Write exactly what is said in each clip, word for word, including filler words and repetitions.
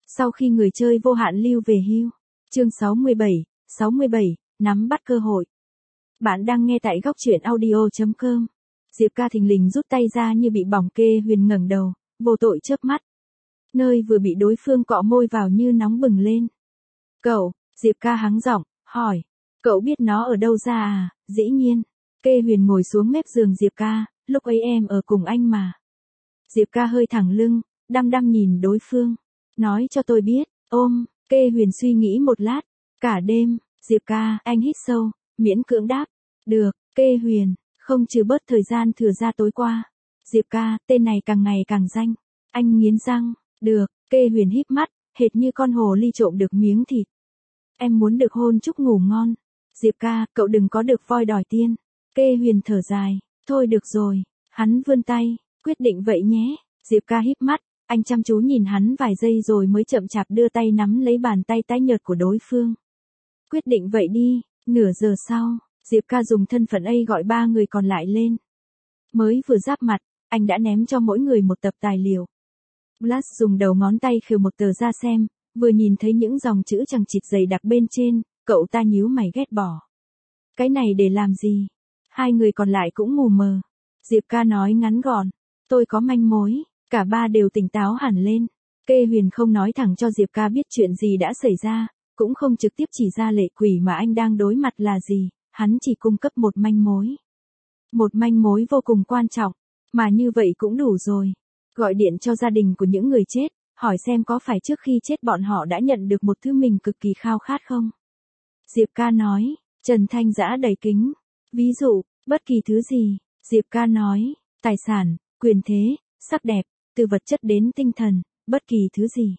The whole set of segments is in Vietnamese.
Sau khi người chơi vô hạn lưu về hưu. Chương sáu mươi bảy, sáu mươi bảy, nắm bắt cơ hội. Bạn đang nghe tại góc truyện audio chấm com. Diệp Ca thình lình rút tay ra như bị bỏng. Kê Huyền ngẩng đầu, vô tội chớp mắt. Nơi vừa bị đối phương cọ môi vào như nóng bừng lên. Cậu, Diệp Ca hắng giọng, hỏi. Cậu biết nó ở đâu ra à? Dĩ nhiên. Kê Huyền ngồi xuống mép giường Diệp Ca, lúc ấy em ở cùng anh mà. Diệp Ca hơi thẳng lưng, đăm đăm nhìn đối phương. Nói cho tôi biết, ôm. Kê Huyền suy nghĩ một lát. Cả đêm, Diệp Ca, anh hít sâu, miễn cưỡng đáp. Được, Kê Huyền, không trừ bớt thời gian thừa ra tối qua. Diệp Ca, tên này càng ngày càng danh. Anh nghiến răng. Được, Kê Huyền híp mắt, hệt như con hồ ly trộm được miếng thịt. Em muốn được hôn chúc ngủ ngon. Diệp Ca, cậu đừng có được voi đòi tiên. Kê Huyền thở dài. Thôi được rồi. Hắn vươn tay. Quyết định vậy nhé. Diệp Ca híp mắt. Anh chăm chú nhìn hắn vài giây rồi mới chậm chạp đưa tay nắm lấy bàn tay tái nhợt của đối phương. Quyết định vậy đi. Nửa giờ sau, Diệp Ca dùng thân phận A gọi ba người còn lại lên. Mới vừa giáp mặt, anh đã ném cho mỗi người một tập tài liệu. Blast dùng đầu ngón tay khều một tờ ra xem, vừa nhìn thấy những dòng chữ chằng chịt dày đặc bên trên, cậu ta nhíu mày ghét bỏ. Cái này để làm gì? Hai người còn lại cũng mù mờ. Diệp Ca nói ngắn gọn. Tôi có manh mối. Cả ba đều tỉnh táo hẳn lên. Kê Huyền không nói thẳng cho Diệp Ca biết chuyện gì đã xảy ra, cũng không trực tiếp chỉ ra lệ quỷ mà anh đang đối mặt là gì, hắn chỉ cung cấp một manh mối. Một manh mối vô cùng quan trọng, mà như vậy cũng đủ rồi. Gọi điện cho gia đình của những người chết, hỏi xem có phải trước khi chết bọn họ đã nhận được một thứ mình cực kỳ khao khát không? Diệp Ca nói. Trần Thanh Dã đầy kính. Ví dụ, bất kỳ thứ gì. Diệp Ca nói. Tài sản, quyền thế, sắc đẹp, từ vật chất đến tinh thần, bất kỳ thứ gì.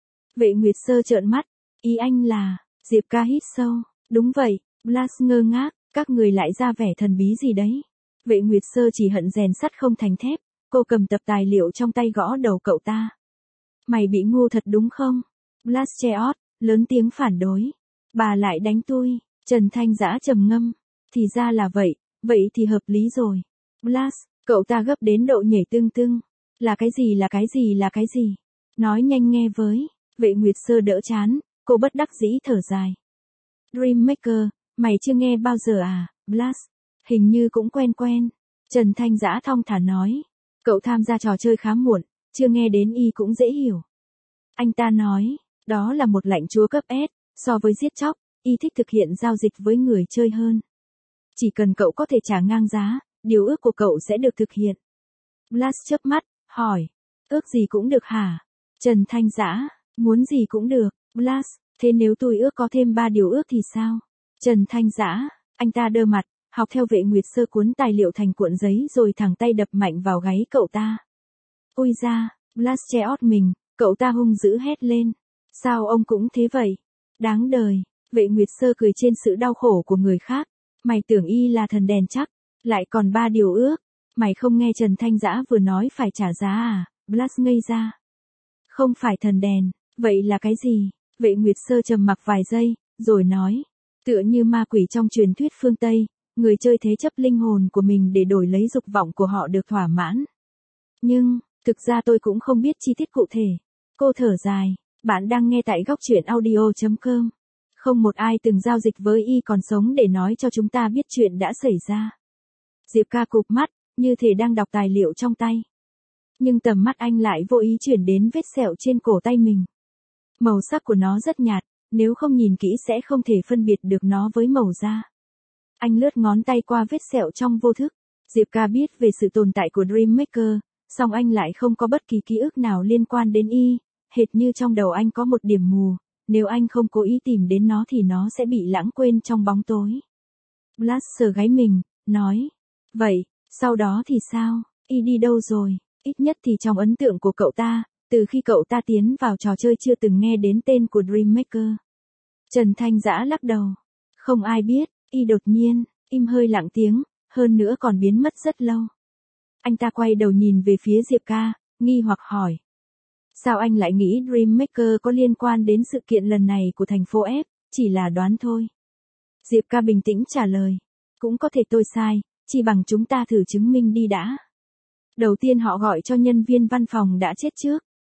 Vệ Nguyệt Sơ trợn mắt. Ý anh là. Diệp Ca hít sâu. Đúng vậy. Blast ngơ ngác. Các người lại ra vẻ thần bí gì đấy? Vệ Nguyệt Sơ chỉ hận rèn sắt không thành thép. Cô cầm tập tài liệu trong tay gõ đầu cậu ta. Mày bị ngu thật đúng không? Blast che ót, lớn tiếng phản đối. Bà lại đánh tôi. Trần Thanh Dã trầm ngâm. Thì ra là vậy, vậy thì hợp lý rồi. Blast, cậu ta gấp đến độ nhảy tưng tưng. Là cái gì là cái gì là cái gì? Nói nhanh nghe với. Vệ Nguyệt Sơ đỡ chán, cô bất đắc dĩ thở dài. Dreammaker, mày chưa nghe bao giờ à? Blast, hình như cũng quen quen. Trần Thanh Dã thong thả nói. Cậu tham gia trò chơi khá muộn, chưa nghe đến y cũng dễ hiểu. Anh ta nói, đó là một lãnh chúa cấp S, so với giết chóc, y thích thực hiện giao dịch với người chơi hơn. Chỉ cần cậu có thể trả ngang giá, điều ước của cậu sẽ được thực hiện. Blast chớp mắt, hỏi, ước gì cũng được hả? Trần Thanh Dã, muốn gì cũng được. Blast, thế nếu tôi ước có thêm ba điều ước thì sao? Trần Thanh Dã, anh ta đơ mặt, học theo Vệ Nguyệt Sơ cuốn tài liệu thành cuộn giấy rồi thẳng tay đập mạnh vào gáy cậu ta. Ôi da, Blast che ót mình, cậu ta hung dữ hét lên. Sao ông cũng thế vậy? Đáng đời. Vệ Nguyệt Sơ cười trên sự đau khổ của người khác. Mày tưởng y là thần đèn chắc, lại còn ba điều ước. Mày không nghe Trần Thanh Dã vừa nói phải trả giá à? Blast ngây ra. Không phải thần đèn, vậy là cái gì? Vệ Nguyệt Sơ trầm mặc vài giây, rồi nói. Tựa như ma quỷ trong truyền thuyết phương Tây, người chơi thế chấp linh hồn của mình để đổi lấy dục vọng của họ được thỏa mãn. Nhưng, thực ra tôi cũng không biết chi tiết cụ thể. Cô thở dài. Bạn đang nghe tại góc truyện audio chấm com. Không một ai từng giao dịch với y còn sống để nói cho chúng ta biết chuyện đã xảy ra. Diệp Ca cụp mắt, như thể đang đọc tài liệu trong tay. Nhưng tầm mắt anh lại vô ý chuyển đến vết sẹo trên cổ tay mình. Màu sắc của nó rất nhạt, nếu không nhìn kỹ sẽ không thể phân biệt được nó với màu da. Anh lướt ngón tay qua vết sẹo trong vô thức. Diệp Ca biết về sự tồn tại của Dreammaker, song anh lại không có bất kỳ ký ức nào liên quan đến y, hệt như trong đầu anh có một điểm mù, nếu anh không cố ý tìm đến nó thì nó sẽ bị lãng quên trong bóng tối. Blast sờ gáy mình, nói, vậy, sau đó thì sao, y đi đâu rồi? Ít nhất thì trong ấn tượng của cậu ta, từ khi cậu ta tiến vào trò chơi chưa từng nghe đến tên của Dreammaker. Trần Thanh Dã lắc đầu. Không ai biết, y đột nhiên, im hơi lặng tiếng, hơn nữa còn biến mất rất lâu. Anh ta quay đầu nhìn về phía Diệp Ca, nghi hoặc hỏi. Sao anh lại nghĩ Dreammaker có liên quan đến sự kiện lần này của thành phố F, chỉ là đoán thôi. Diệp Ca bình tĩnh trả lời. Cũng có thể tôi sai, chỉ bằng chúng ta thử chứng minh đi đã. Đầu tiên họ gọi cho nhân viên văn phòng đã chết trước.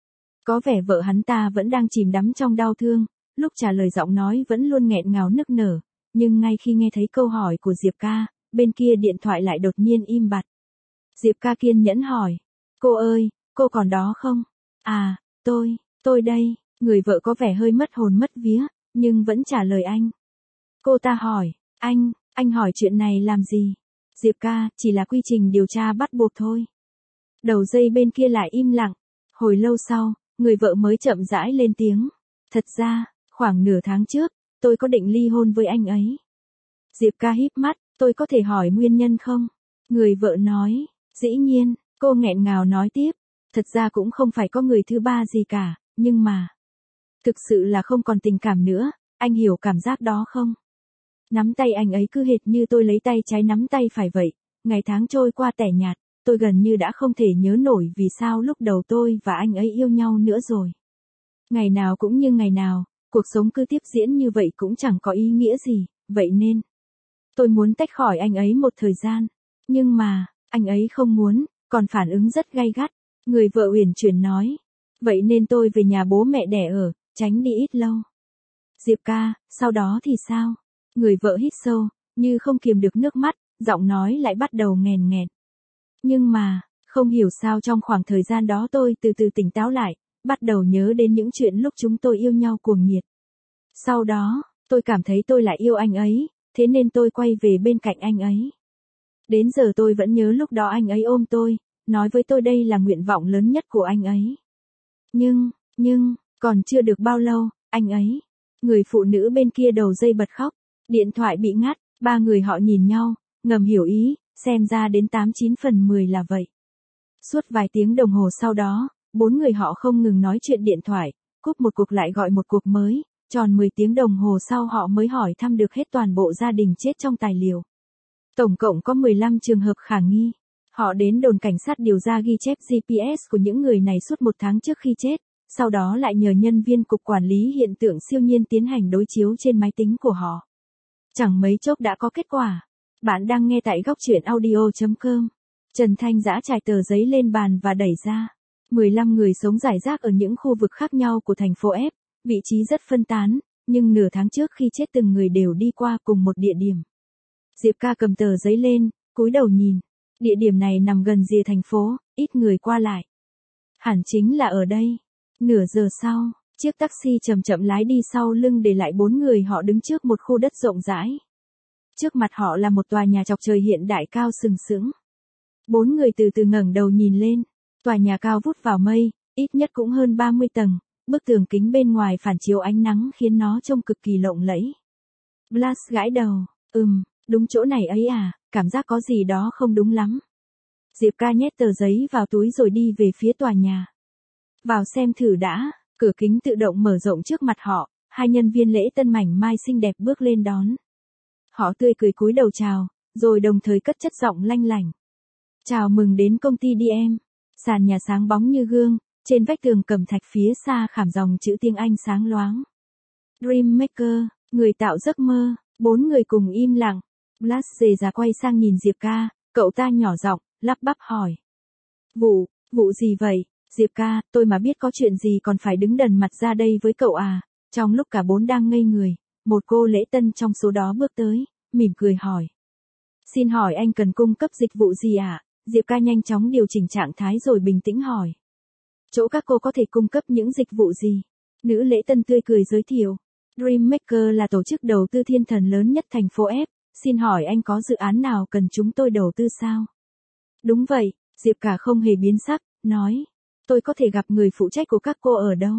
Có vẻ vợ hắn ta vẫn đang chìm đắm trong đau thương, lúc trả lời giọng nói vẫn luôn nghẹn ngào nức nở, nhưng ngay khi nghe thấy câu hỏi của Diệp ca, bên kia điện thoại lại đột nhiên im bặt. Diệp ca kiên nhẫn hỏi, cô ơi, cô còn đó không? À, tôi, tôi đây, người vợ có vẻ hơi mất hồn mất vía, nhưng vẫn trả lời anh. Cô ta hỏi, anh, anh hỏi chuyện này làm gì? Diệp ca, chỉ là quy trình điều tra bắt buộc thôi. Đầu dây bên kia lại im lặng, hồi lâu sau, người vợ mới chậm rãi lên tiếng. Thật ra, khoảng nửa tháng trước, tôi có định ly hôn với anh ấy. Diệp ca híp mắt, tôi có thể hỏi nguyên nhân không? Người vợ nói, dĩ nhiên, cô nghẹn ngào nói tiếp. Thật ra cũng không phải có người thứ ba gì cả, nhưng mà... Thực sự là không còn tình cảm nữa, anh hiểu cảm giác đó không? Nắm tay anh ấy cứ hệt như tôi lấy tay trái nắm tay phải vậy, ngày tháng trôi qua tẻ nhạt, tôi gần như đã không thể nhớ nổi vì sao lúc đầu tôi và anh ấy yêu nhau nữa rồi. Ngày nào cũng như ngày nào, cuộc sống cứ tiếp diễn như vậy cũng chẳng có ý nghĩa gì, vậy nên... Tôi muốn tách khỏi anh ấy một thời gian, nhưng mà, anh ấy không muốn, còn phản ứng rất gay gắt. Người vợ uyển chuyển nói, vậy nên tôi về nhà bố mẹ đẻ ở, tránh đi ít lâu. Diệp ca, sau đó thì sao? Người vợ hít sâu, như không kiềm được nước mắt, giọng nói lại bắt đầu nghèn nghẹn. Nhưng mà, không hiểu sao trong khoảng thời gian đó tôi từ từ tỉnh táo lại, bắt đầu nhớ đến những chuyện lúc chúng tôi yêu nhau cuồng nhiệt. Sau đó, tôi cảm thấy tôi lại yêu anh ấy, thế nên tôi quay về bên cạnh anh ấy. Đến giờ tôi vẫn nhớ lúc đó anh ấy ôm tôi, nói với tôi đây là nguyện vọng lớn nhất của anh ấy. Nhưng, nhưng, còn chưa được bao lâu, anh ấy, người phụ nữ bên kia đầu dây bật khóc, điện thoại bị ngắt, ba người họ nhìn nhau, ngầm hiểu ý, xem ra đến tám chín phần mười là vậy. Suốt vài tiếng đồng hồ sau đó, bốn người họ không ngừng nói chuyện điện thoại, cúp một cuộc lại gọi một cuộc mới, tròn mười tiếng đồng hồ sau họ mới hỏi thăm được hết toàn bộ gia đình chết trong tài liệu. Tổng cộng có mười lăm trường hợp khả nghi. Họ đến đồn cảnh sát điều ra ghi chép giê pê ét của những người này suốt một tháng trước khi chết, sau đó lại nhờ nhân viên cục quản lý hiện tượng siêu nhiên tiến hành đối chiếu trên máy tính của họ. Chẳng mấy chốc đã có kết quả. Bạn đang nghe tại góc truyện audio chấm com. Trần Thanh giã trải tờ giấy lên bàn và đẩy ra. mười lăm người sống rải rác ở những khu vực khác nhau của thành phố F, vị trí rất phân tán, nhưng nửa tháng trước khi chết từng người đều đi qua cùng một địa điểm. Diệp ca cầm tờ giấy lên, cúi đầu nhìn. Địa điểm này nằm gần rìa thành phố, ít người qua lại. Hẳn chính là ở đây. Nửa giờ sau, chiếc taxi chậm chậm lái đi sau lưng để lại bốn người họ đứng trước một khu đất rộng rãi. Trước mặt họ là một tòa nhà chọc trời hiện đại cao sừng sững. Bốn người từ từ ngẩng đầu nhìn lên. Tòa nhà cao vút vào mây, ít nhất cũng hơn ba mươi tầng. Bức tường kính bên ngoài phản chiếu ánh nắng khiến nó trông cực kỳ lộng lẫy. Blas gãi đầu, ừm, đúng chỗ này ấy à, cảm giác có gì đó không đúng lắm. Diệp ca nhét tờ giấy vào túi rồi đi về phía tòa nhà. Vào xem thử đã, cửa kính tự động mở rộng trước mặt họ, hai nhân viên lễ tân mảnh mai xinh đẹp bước lên đón. Họ tươi cười cúi đầu chào, rồi đồng thời cất chất giọng lanh lảnh. Chào mừng đến công ty đê em. Sàn nhà sáng bóng như gương, trên vách tường cẩm thạch phía xa khảm dòng chữ tiếng Anh sáng loáng. Dreammaker, người tạo giấc mơ, bốn người cùng im lặng. Blas dề ra quay sang nhìn Diệp ca, cậu ta nhỏ giọng, lắp bắp hỏi. Vụ, vụ gì vậy? Diệp ca, tôi mà biết có chuyện gì còn phải đứng đần mặt ra đây với cậu à? Trong lúc cả bốn đang ngây người, một cô lễ tân trong số đó bước tới, mỉm cười hỏi. Xin hỏi anh cần cung cấp dịch vụ gì ạ? À? Diệp ca nhanh chóng điều chỉnh trạng thái rồi bình tĩnh hỏi. Chỗ các cô có thể cung cấp những dịch vụ gì? Nữ lễ tân tươi cười giới thiệu. Dreammaker là tổ chức đầu tư thiên thần lớn nhất thành phố F. Xin hỏi anh có dự án nào cần chúng tôi đầu tư sao? Đúng vậy, Diệp cả không hề biến sắc, nói. Tôi có thể gặp người phụ trách của các cô ở đâu?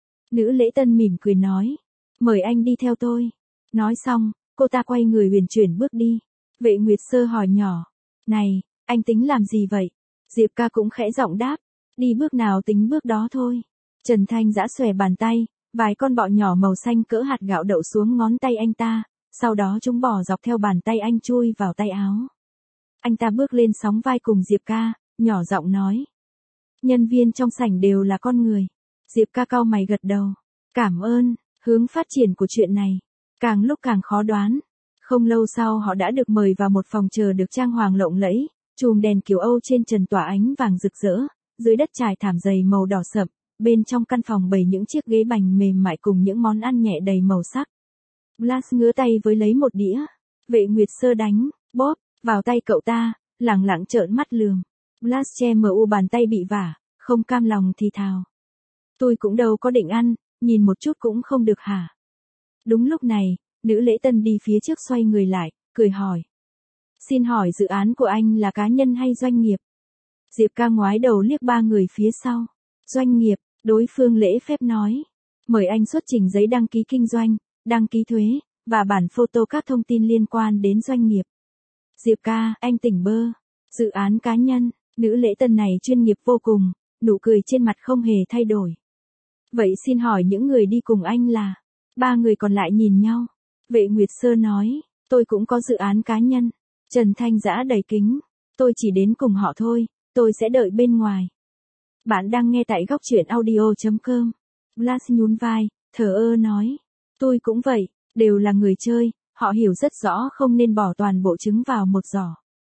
Nữ lễ tân mỉm cười nói. Mời anh đi theo tôi. Nói xong, cô ta quay người huyền chuyển bước đi. Vệ Nguyệt Sơ hỏi nhỏ. Này, anh tính làm gì vậy? Diệp ca cũng khẽ giọng đáp. Đi bước nào tính bước đó thôi. Trần Thanh giã xòe bàn tay, vài con bọ nhỏ màu xanh cỡ hạt gạo đậu xuống ngón tay anh ta, sau đó chúng bò dọc theo bàn tay anh chui vào tay áo. Anh ta bước lên sóng vai cùng Diệp ca, nhỏ giọng nói. Nhân viên trong sảnh đều là con người. Diệp ca cau mày gật đầu. Cảm ơn, hướng phát triển của chuyện này. Càng lúc càng khó đoán. Không lâu sau họ đã được mời vào một phòng chờ được trang hoàng lộng lẫy, chùm đèn kiểu Âu trên trần tỏa ánh vàng rực rỡ, dưới đất trải thảm dày màu đỏ sậm, bên trong căn phòng bày những chiếc ghế bành mềm mại cùng những món ăn nhẹ đầy màu sắc. Blas ngứa tay với lấy một đĩa. Vệ Nguyệt Sơ đánh, bóp, vào tay cậu ta, lẳng lặng trợn mắt lườm. Blas che mờ u bàn tay bị vả, không cam lòng thì thào. Tôi cũng đâu có định ăn, nhìn một chút cũng không được hả? Đúng lúc này, nữ lễ tân đi phía trước xoay người lại, cười hỏi. Xin hỏi dự án của anh là cá nhân hay doanh nghiệp? Diệp Ca ngoái đầu liếc ba người phía sau. Doanh nghiệp, đối phương lễ phép nói. Mời anh xuất trình giấy đăng ký kinh doanh, đăng ký thuế, và bản photo các thông tin liên quan đến doanh nghiệp. Diệp Ca, anh tỉnh bơ. Dự án cá nhân, nữ lễ tân này chuyên nghiệp vô cùng, nụ cười trên mặt không hề thay đổi. Vậy xin hỏi những người đi cùng anh là? Ba người còn lại nhìn nhau. Vệ Nguyệt Sơ nói, tôi cũng có dự án cá nhân. Trần Thanh Dã đầy kính. Tôi chỉ đến cùng họ thôi, tôi sẽ đợi bên ngoài. Bạn đang nghe tại góc truyện audio chấm com. Blas nhún vai, thờ ơ nói. Tôi cũng vậy, đều là người chơi, họ hiểu rất rõ không nên bỏ toàn bộ trứng vào một giỏ.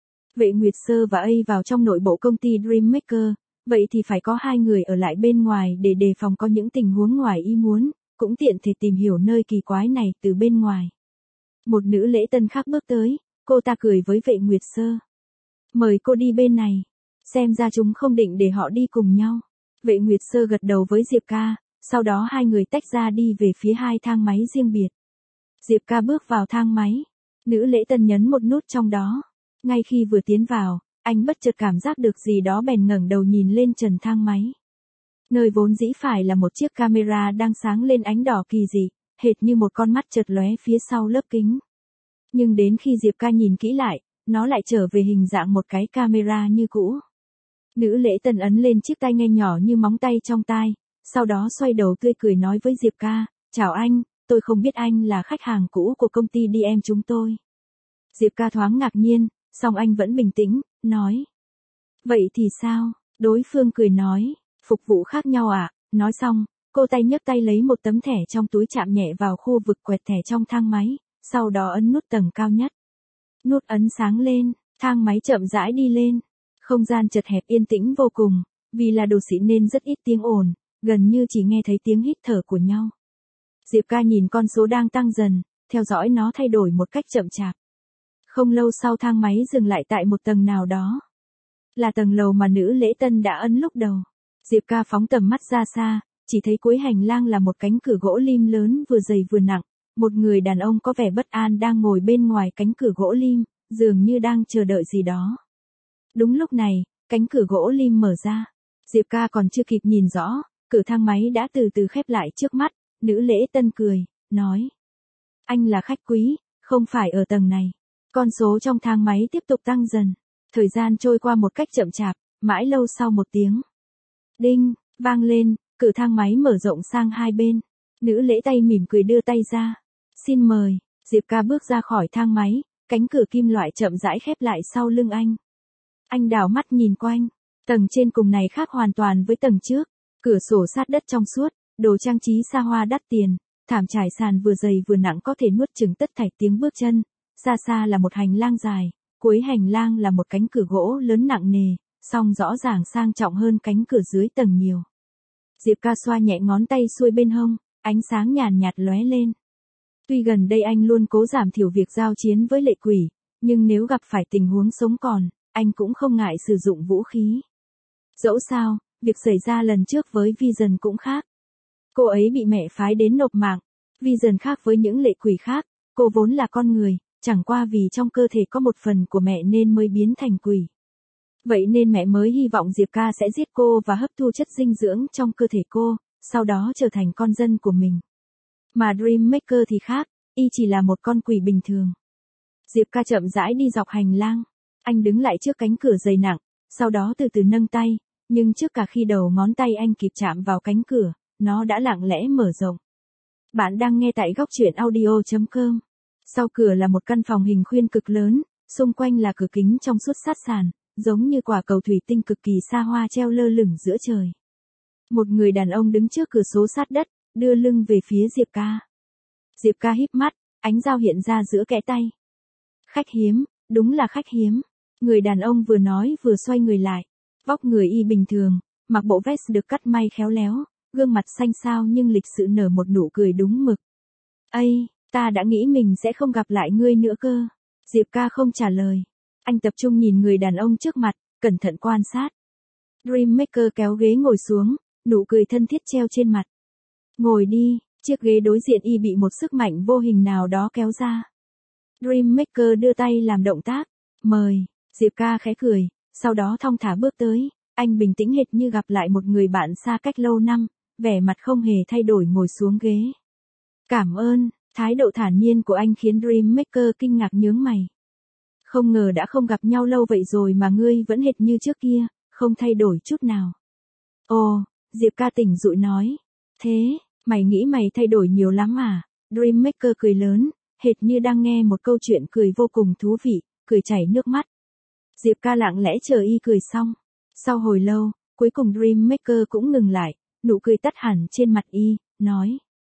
Vệ Nguyệt Sơ và A vào trong nội bộ công ty Dreammaker, vậy thì phải có hai người ở lại bên ngoài để đề phòng có những tình huống ngoài ý muốn, cũng tiện thể tìm hiểu nơi kỳ quái này từ bên ngoài. Một nữ lễ tân khác bước tới, cô ta cười với Vệ Nguyệt Sơ. Mời cô đi bên này. Xem ra chúng không định để họ đi cùng nhau. Vệ Nguyệt Sơ gật đầu với Diệp Ca, sau đó hai người tách ra đi về phía hai thang máy riêng biệt. Diệp Ca bước vào thang máy. Nữ lễ tân nhấn một nút trong đó. Ngay khi vừa tiến vào, anh bất chợt cảm giác được gì đó bèn ngẩng đầu nhìn lên trần thang máy. Nơi vốn dĩ phải là một chiếc camera đang sáng lên ánh đỏ kỳ dị, hệt như một con mắt chợt lóe phía sau lớp kính. Nhưng đến khi Diệp Ca nhìn kỹ lại, nó lại trở về hình dạng một cái camera như cũ. Nữ lễ tân ấn lên chiếc tai nghe nhỏ như móng tay trong tai, sau đó xoay đầu tươi cười nói với Diệp Ca, chào anh, tôi không biết anh là khách hàng cũ của công ty đê em chúng tôi. Diệp Ca thoáng ngạc nhiên, song anh vẫn bình tĩnh, nói. Vậy thì sao? Đối phương cười nói, phục vụ khác nhau à? Nói xong, cô tay nhấc tay lấy một tấm thẻ trong túi chạm nhẹ vào khu vực quẹt thẻ trong thang máy, sau đó ấn nút tầng cao nhất. Nút ấn sáng lên, thang máy chậm rãi đi lên. Không gian chật hẹp yên tĩnh vô cùng, vì là đồ xịn nên rất ít tiếng ồn, gần như chỉ nghe thấy tiếng hít thở của nhau. Diệp Ca nhìn con số đang tăng dần, theo dõi nó thay đổi một cách chậm chạp. Không lâu sau thang máy dừng lại tại một tầng nào đó. Là tầng lầu mà nữ lễ tân đã ấn lúc đầu. Diệp Ca phóng tầm mắt ra xa, chỉ thấy cuối hành lang là một cánh cửa gỗ lim lớn vừa dày vừa nặng. Một người đàn ông có vẻ bất an đang ngồi bên ngoài cánh cửa gỗ lim, dường như đang chờ đợi gì đó. Đúng lúc này, cánh cửa gỗ lim mở ra. Diệp Ca còn chưa kịp nhìn rõ, cửa thang máy đã từ từ khép lại trước mắt, nữ lễ tân cười, nói. Anh là khách quý, không phải ở tầng này. Con số trong thang máy tiếp tục tăng dần. Thời gian trôi qua một cách chậm chạp, mãi lâu sau một tiếng. Đinh, vang lên, cửa thang máy mở rộng sang hai bên. Nữ lễ tay mỉm cười đưa tay ra. Xin mời, Diệp Ca bước ra khỏi thang máy, cánh cửa kim loại chậm rãi khép lại sau lưng anh. Anh đảo mắt nhìn quanh, tầng trên cùng này khác hoàn toàn với tầng trước. Cửa sổ sát đất trong suốt, đồ trang trí xa hoa đắt tiền, thảm trải sàn vừa dày vừa nặng có thể nuốt chửng tất thảy tiếng bước chân. Xa xa là một hành lang dài, cuối hành lang là một cánh cửa gỗ lớn nặng nề, song rõ ràng sang trọng hơn cánh cửa dưới tầng nhiều. Diệp Ca xoa nhẹ ngón tay xuôi bên hông, ánh sáng nhàn nhạt lóe lên. Tuy gần đây anh luôn cố giảm thiểu việc giao chiến với lệ quỷ, nhưng nếu gặp phải tình huống sống còn, anh cũng không ngại sử dụng vũ khí. Dẫu sao, việc xảy ra lần trước với Vision cũng khác. Cô ấy bị mẹ phái đến nộp mạng. Vision khác với những lệ quỷ khác, cô vốn là con người, chẳng qua vì trong cơ thể có một phần của mẹ nên mới biến thành quỷ. Vậy nên mẹ mới hy vọng Diệp Ca sẽ giết cô và hấp thu chất dinh dưỡng trong cơ thể cô, sau đó trở thành con dân của mình. Mà Dreammaker thì khác, y chỉ là một con quỷ bình thường. Diệp Ca chậm rãi đi dọc hành lang. Anh đứng lại trước cánh cửa dày nặng, sau đó từ từ nâng tay, nhưng trước cả khi đầu ngón tay anh kịp chạm vào cánh cửa, nó đã lặng lẽ mở rộng. Bạn đang nghe tại góc truyện audio chấm com. Sau cửa là một căn phòng hình khuyên cực lớn, xung quanh là cửa kính trong suốt sát sàn, giống như quả cầu thủy tinh cực kỳ xa hoa treo lơ lửng giữa trời. Một người đàn ông đứng trước cửa sổ sát đất, đưa lưng về phía Diệp Ca. Diệp Ca híp mắt, ánh dao hiện ra giữa kẽ tay. Khách hiếm, đúng là khách hiếm. Người đàn ông vừa nói vừa xoay người lại. Vóc người y bình thường, mặc bộ vest được cắt may khéo léo, gương mặt xanh xao nhưng lịch sự nở một nụ cười đúng mực. Ây, ta đã nghĩ mình sẽ không gặp lại ngươi nữa cơ. Diệp ca không trả lời. Anh tập trung nhìn người đàn ông trước mặt, cẩn thận quan sát. Dreammaker kéo ghế ngồi xuống, nụ cười thân thiết treo trên mặt. Ngồi đi, chiếc ghế đối diện y bị một sức mạnh vô hình nào đó kéo ra. Dreammaker đưa tay làm động tác, mời, Diệp ca khẽ cười, sau đó thong thả bước tới, anh bình tĩnh hệt như gặp lại một người bạn xa cách lâu năm, vẻ mặt không hề thay đổi ngồi xuống ghế. Cảm ơn, thái độ thản nhiên của anh khiến Dreammaker kinh ngạc nhướng mày. Không ngờ đã không gặp nhau lâu vậy rồi mà ngươi vẫn hệt như trước kia, không thay đổi chút nào. Ồ, Diệp ca tỉnh dụi nói. Thế, mày nghĩ mày thay đổi nhiều lắm à? Dreammaker cười lớn, hệt như đang nghe một câu chuyện cười vô cùng thú vị, cười chảy nước mắt. Diệp ca lặng lẽ chờ y cười xong. Sau hồi lâu, cuối cùng Dreammaker cũng ngừng lại, nụ cười tắt hẳn trên mặt y, nói.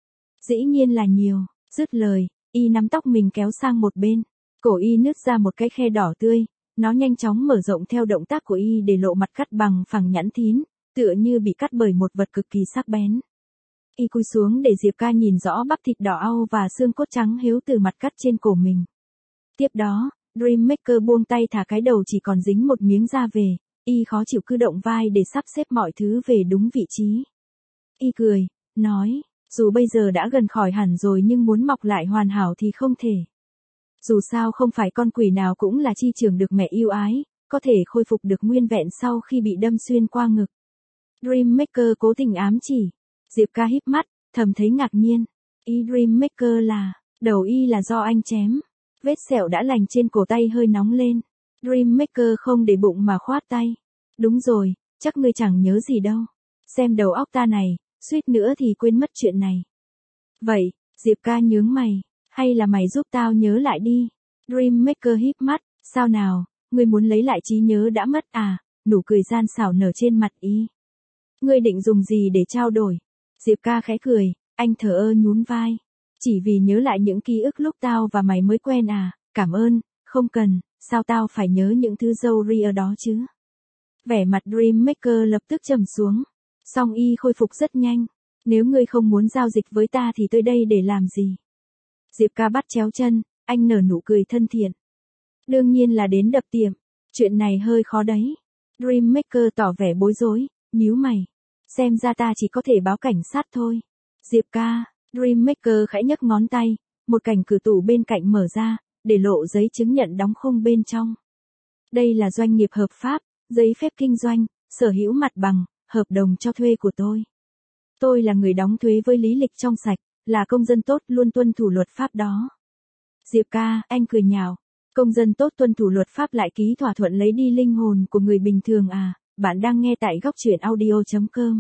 Dĩ nhiên là nhiều, dứt lời, y nắm tóc mình kéo sang một bên. Cổ y nứt ra một cái khe đỏ tươi, nó nhanh chóng mở rộng theo động tác của y để lộ mặt cắt bằng phẳng nhẵn thín, tựa như bị cắt bởi một vật cực kỳ sắc bén. Y cúi xuống để Diệp ca nhìn rõ bắp thịt đỏ au và xương cốt trắng héo từ mặt cắt trên cổ mình. Tiếp đó, Dreammaker buông tay thả cái đầu chỉ còn dính một miếng da về, y khó chịu cử động vai để sắp xếp mọi thứ về đúng vị trí. Y cười, nói, dù bây giờ đã gần khỏi hẳn rồi nhưng muốn mọc lại hoàn hảo thì không thể. Dù sao không phải con quỷ nào cũng là chi trưởng được mẹ yêu ái, có thể khôi phục được nguyên vẹn sau khi bị đâm xuyên qua ngực. Dreammaker cố tình ám chỉ. Diệp ca híp mắt, thầm thấy ngạc nhiên. Ý Dreammaker là, đầu y là do anh chém. Vết sẹo đã lành trên cổ tay hơi nóng lên. Dreammaker không để bụng mà khoát tay. Đúng rồi, chắc ngươi chẳng nhớ gì đâu. Xem đầu óc ta này, suýt nữa thì quên mất chuyện này. Vậy, Diệp ca nhướng mày. Hay là mày giúp tao nhớ lại đi. Dreammaker híp mắt, sao nào, ngươi muốn lấy lại trí nhớ đã mất à, nụ cười gian xảo nở trên mặt y. Ngươi định dùng gì để trao đổi? Diệp ca khẽ cười, anh thờ ơ nhún vai. Chỉ vì nhớ lại những ký ức lúc tao và mày mới quen à, cảm ơn, không cần, sao tao phải nhớ những thứ dâu ria đó chứ? Vẻ mặt Dreammaker lập tức trầm xuống. Song y khôi phục rất nhanh. Nếu ngươi không muốn giao dịch với ta thì tới đây để làm gì? Diệp ca bắt chéo chân, anh nở nụ cười thân thiện. Đương nhiên là đến đập tiệm, chuyện này hơi khó đấy. Dreammaker tỏ vẻ bối rối, nhíu mày. Xem ra ta chỉ có thể báo cảnh sát thôi. Diệp ca, Dreammaker khẽ nhấc ngón tay, một cảnh cửa tủ bên cạnh mở ra, để lộ giấy chứng nhận đóng khung bên trong. Đây là doanh nghiệp hợp pháp, giấy phép kinh doanh, sở hữu mặt bằng, hợp đồng cho thuê của tôi. Tôi là người đóng thuế với lý lịch trong sạch, là công dân tốt luôn tuân thủ luật pháp đó. Diệp ca, anh cười nhạo. Công dân tốt tuân thủ luật pháp lại ký thỏa thuận lấy đi linh hồn của người bình thường à, bạn đang nghe tại góc truyện audio chấm com.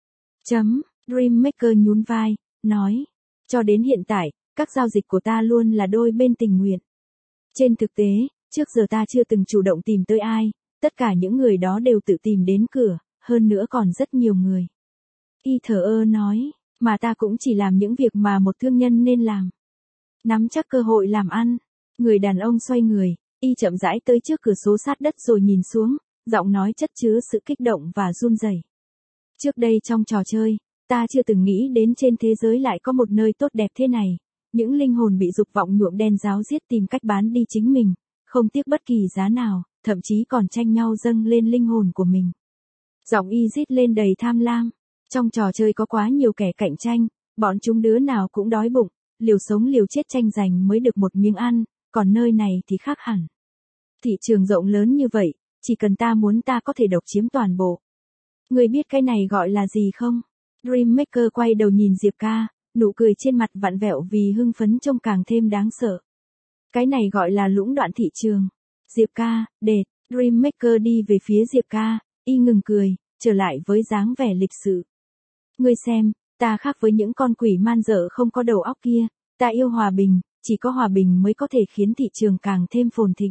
Chấm, Dreammaker nhún vai, nói. Cho đến hiện tại, các giao dịch của ta luôn là đôi bên tình nguyện. Trên thực tế, trước giờ ta chưa từng chủ động tìm tới ai, tất cả những người đó đều tự tìm đến cửa, hơn nữa còn rất nhiều người. Y thờ ơ nói, mà ta cũng chỉ làm những việc mà một thương nhân nên làm. Nắm chắc cơ hội làm ăn. Người đàn ông xoay người, y chậm rãi tới trước cửa sổ sát đất rồi nhìn xuống, giọng nói chất chứa sự kích động và run rẩy. Trước đây trong trò chơi, ta chưa từng nghĩ đến trên thế giới lại có một nơi tốt đẹp thế này. Những linh hồn bị dục vọng nhuộm đen ráo riết tìm cách bán đi chính mình, không tiếc bất kỳ giá nào, thậm chí còn tranh nhau dâng lên linh hồn của mình. Giọng y rít lên đầy tham lam. Trong trò chơi có quá nhiều kẻ cạnh tranh, bọn chúng đứa nào cũng đói bụng, liều sống liều chết tranh giành mới được một miếng ăn, còn nơi này thì khác hẳn. Thị trường rộng lớn như vậy, chỉ cần ta muốn ta có thể độc chiếm toàn bộ. Người biết cái này gọi là gì không? Dreammaker quay đầu nhìn Diệp ca, nụ cười trên mặt vặn vẹo vì hưng phấn trông càng thêm đáng sợ. Cái này gọi là lũng đoạn thị trường. Diệp ca, đệt, Dreammaker đi về phía Diệp ca, y ngừng cười, trở lại với dáng vẻ lịch sự. Ngươi xem, ta khác với những con quỷ man dợ không có đầu óc kia, ta yêu hòa bình, chỉ có hòa bình mới có thể khiến thị trường càng thêm phồn thịnh.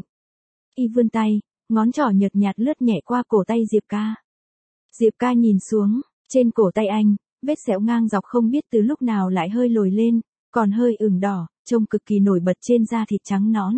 Y vươn tay, ngón trỏ nhợt nhạt lướt nhẹ qua cổ tay Diệp ca. Diệp ca nhìn xuống, trên cổ tay anh, vết sẹo ngang dọc không biết từ lúc nào lại hơi lồi lên, còn hơi ửng đỏ, trông cực kỳ nổi bật trên da thịt trắng nõn.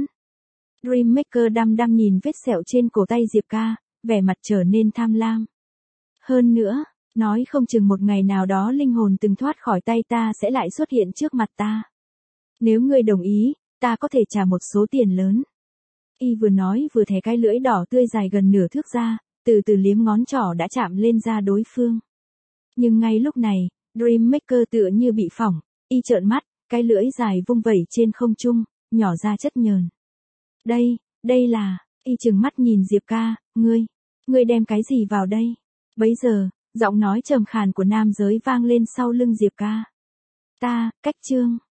Dreammaker đăm đăm nhìn vết sẹo trên cổ tay Diệp ca, vẻ mặt trở nên tham lam. Hơn nữa, nói không chừng một ngày nào đó linh hồn từng thoát khỏi tay ta sẽ lại xuất hiện trước mặt ta. Nếu ngươi đồng ý, ta có thể trả một số tiền lớn. Y vừa nói vừa thè cái lưỡi đỏ tươi dài gần nửa thước ra, từ từ liếm ngón trỏ đã chạm lên da đối phương. Nhưng ngay lúc này, Dreammaker tựa như bị phỏng, y trợn mắt, cái lưỡi dài vung vẩy trên không trung, nhỏ ra chất nhờn. Đây, đây là, y trừng mắt nhìn Diệp Ca, ngươi, ngươi đem cái gì vào đây? Bấy giờ, giọng nói trầm khàn của nam giới vang lên sau lưng Diệp Ca. Ta, cách trương.